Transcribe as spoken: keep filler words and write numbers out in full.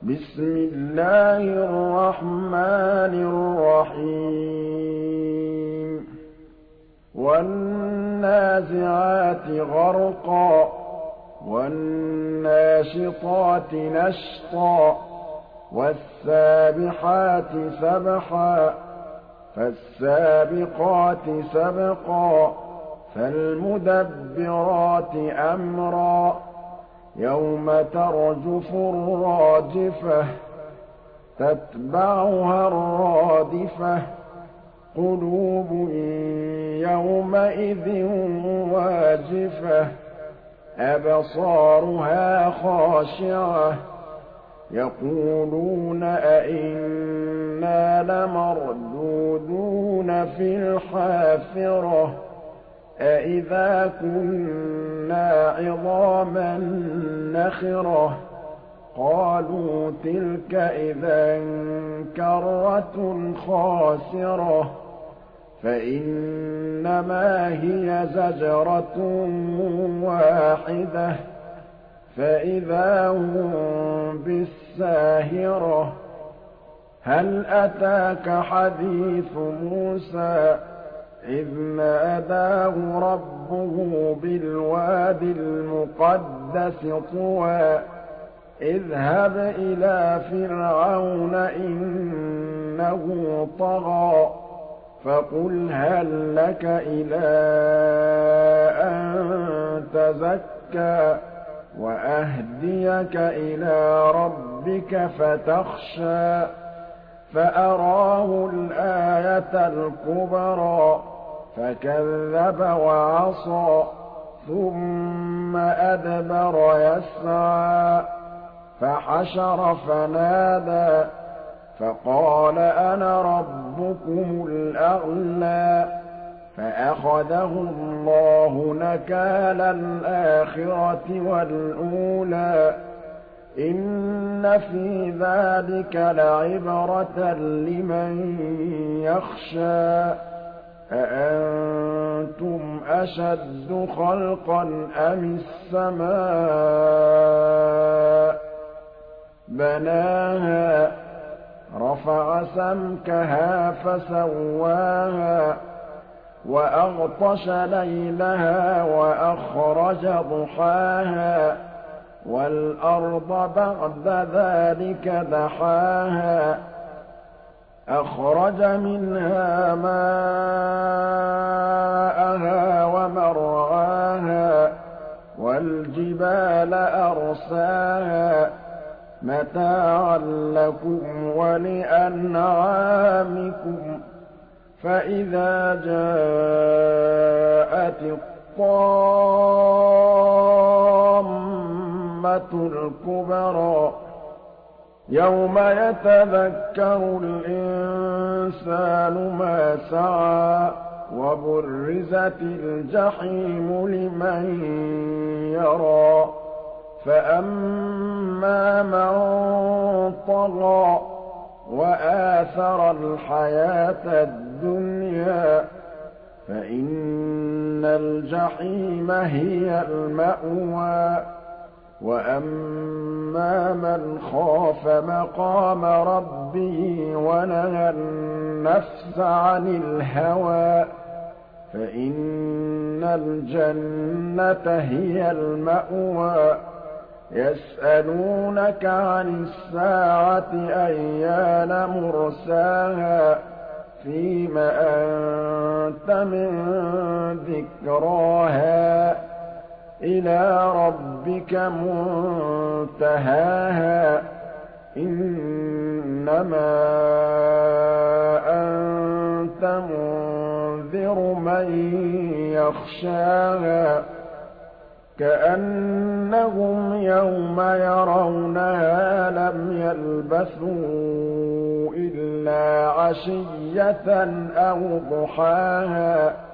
بسم الله الرحمن الرحيم والنازعات غرقا والناشطات نشطا والسابحات سبحا فالسابقات سبقا فالمدبرات أمرا يوم ترجف الراجفة تتبعها الرادفة قلوب يومئذ واجفة أبصارها خاشعة يقولون أئنا لمردودون في الحافرة أئذا كنا عظاما نخرة قالوا تلك إذا كرة خاسرة فإنما هي زجرة واحدة فإذا هم بالساهرة هل أتاك حديث موسى إذ ناداه ربه بالوادي المقدس طوى اذهب إلى فرعون إنه طغى فقل هل لك إلى أن تزكى وأهديك إلى ربك فتخشى فأراه الآية الكبرى فكذب وعصى ثم أدبر يسعى فحشر فنادى فقال أنا ربكم الأعلى فأخذه الله نكال الآخرة والأولى إن في ذلك لعبرة لمن يخشى أأنتم أشد خلقا أم السماء بناها رفع سمكها فسواها وأغطش ليلها وأخرج ضحاها والأرض بعد ذلك دحاها أخرج منها ماءها ومرعاها والجبال أرساها متاعا لكم ولأنعامكم فإذا جاءت الطامة الكبرى يوم يتذكر الإنسان ما سعى وبرزت الجحيم لمن يرى فأما من طغى وآثر الحياة الدنيا فإن الجحيم هي المأوى وأما من خاف مقام ربه ونهى النفس عن الهوى فإن الجنة هي المأوى يسألونك عن الساعة أيان مرساها فيم أنت من ذكراها إلى ربك منتهاها إنما أنت منذر من يخشاها كأنهم يوم يرونها لم يلبثوا إلا عشية أو ضحاها